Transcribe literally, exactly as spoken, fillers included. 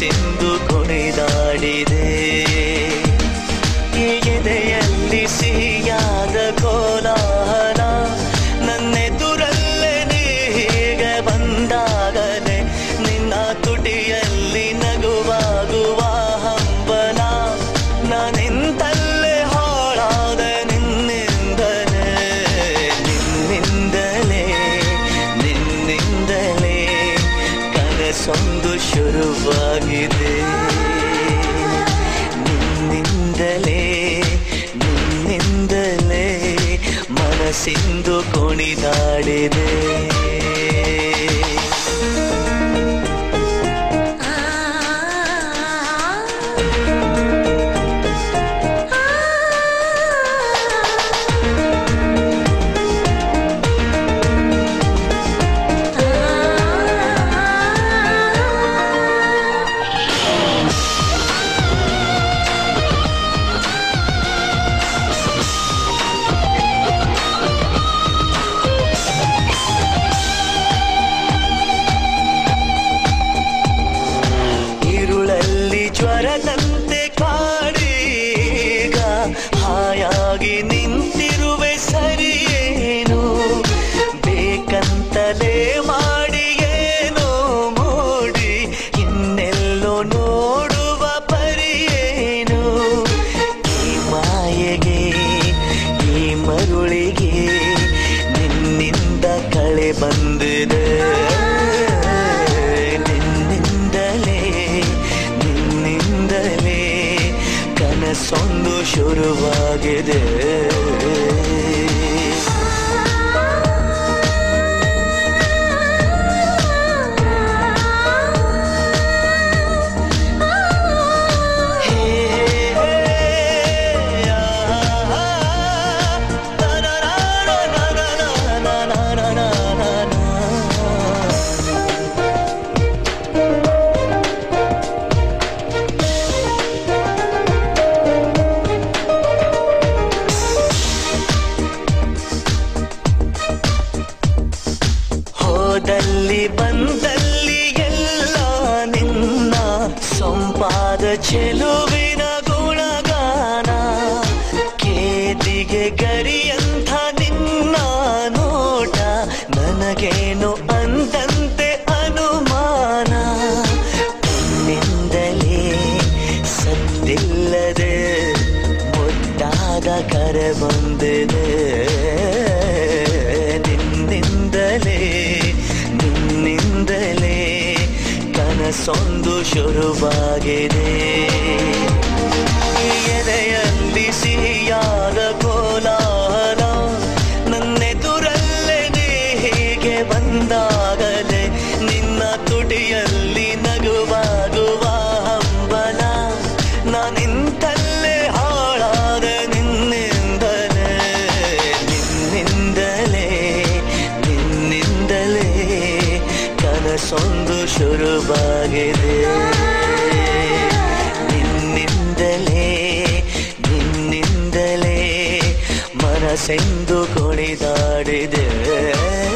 ಮನಸ್ಸೆಂದು ಕುಣಿದಾಡಿದೆ. ಈ ಎದೆಯಲ್ಲಿ ಸಿಹಿಯಾದ ಕೋಲಾಹಲ ನನ್ನೆದುರಲ್ಲೇ ನೀ ಹೀಗೆ ಬಂದಾಗಲೇ ನಿನ್ನ ತುಟಿಯಲ್ಲಿ ನಗುವಾಗುವ ಹಂಬಲ ನಾನೆಂತಲ್ಲೇ ಹಾಳಾದ ನಿನ್ನಿಂದಲೇ ನಿನ್ನಿಂದಲೇ ನಿನ್ನಿಂದಲೇ ಕನಸೊಂದು ಶುರುವಾಗಿದೆ. ನಿನ್ನಿಂದಲೇ ನಿನ್ನಿಂದಲೇ ಮನಸ್ಸಿಂದು ಕುಣಿದಾಡಿದೆ. ಜ್ವರದಂತೆ ಕಾಡೀಗ ಹಾಯಾಗಿ ನಿಂತಿರುವೆ ಸರಿಯೇನು ಬೇಕಂತಲೇ ಮಾಡಿ ಏನೋ ಮೂಡಿ ಇನ್ನೆಲ್ಲೋ ನೋಡುವ ಪರಿಯೇನು. ಈ ಮಾಯೆಗೆ ಈ ಮರುಳಿಗೆ ನಿನ್ನಿಂದ ಕಳೆ ಬಂದಿದೆ. ಕನಸೊಂದು ಶುರುವಾಗಿದೆ. ಹೋದಲ್ಲಿ ಬಂದಲ್ಲಿ ಎಲ್ಲ ನಿನ್ನ ಸೊಂಪಾದ ಚೆಲುವಿನ ಗುಣಗಾನ ಕೇದಿಗೆ ಗರಿಯಂಥ ನಿನ್ನ ನೋಟ ನನಗೇನು ಅಂದಂತೆ ಅನುಮಾನ. ನಿನ್ನಿಂದಲೇ ಸದ್ದಿಲ್ಲದೆ ಮುದ್ದಾದ ಕರೆ ಬಂದಿದೆ. ನಿನ್ನಿಂದಲೇ ನಿನ್ನಿಂದಲೇ ಕನಸೊಂದು ಶುರುವಾಗಿದೆ. ಎದೆಯಲ್ಲಿ ಸಿಹಿಯಾದ ಕೋಲಾಹಲ ನನ್ನೆದುರಲ್ಲೇ ನೀ ಹೀಗೆ ಬಂದಾಗಲೇ ನಿನ್ನ ತುಟಿಯಲ್ಲಿ ನಗುವಾಗುವ ಹಂಬಲ ನಾನಿಂತಲ್ಲೇ ಹಾಳಾದ ನಿನ್ನಿಂದಲೇ ನಿನ್ನಿಂದಲೇ ನಿನ್ನಿಂದಲೇ ಕನಸೊಂದು ಶುರುವಾಗಿದೆ. ನಿನ್ನಿಂದಲೇ ನಿನ್ನಿಂದಲೇ ಮನಸ್ಸೆಂದು ಕುಣಿದಾಡಿದೆ.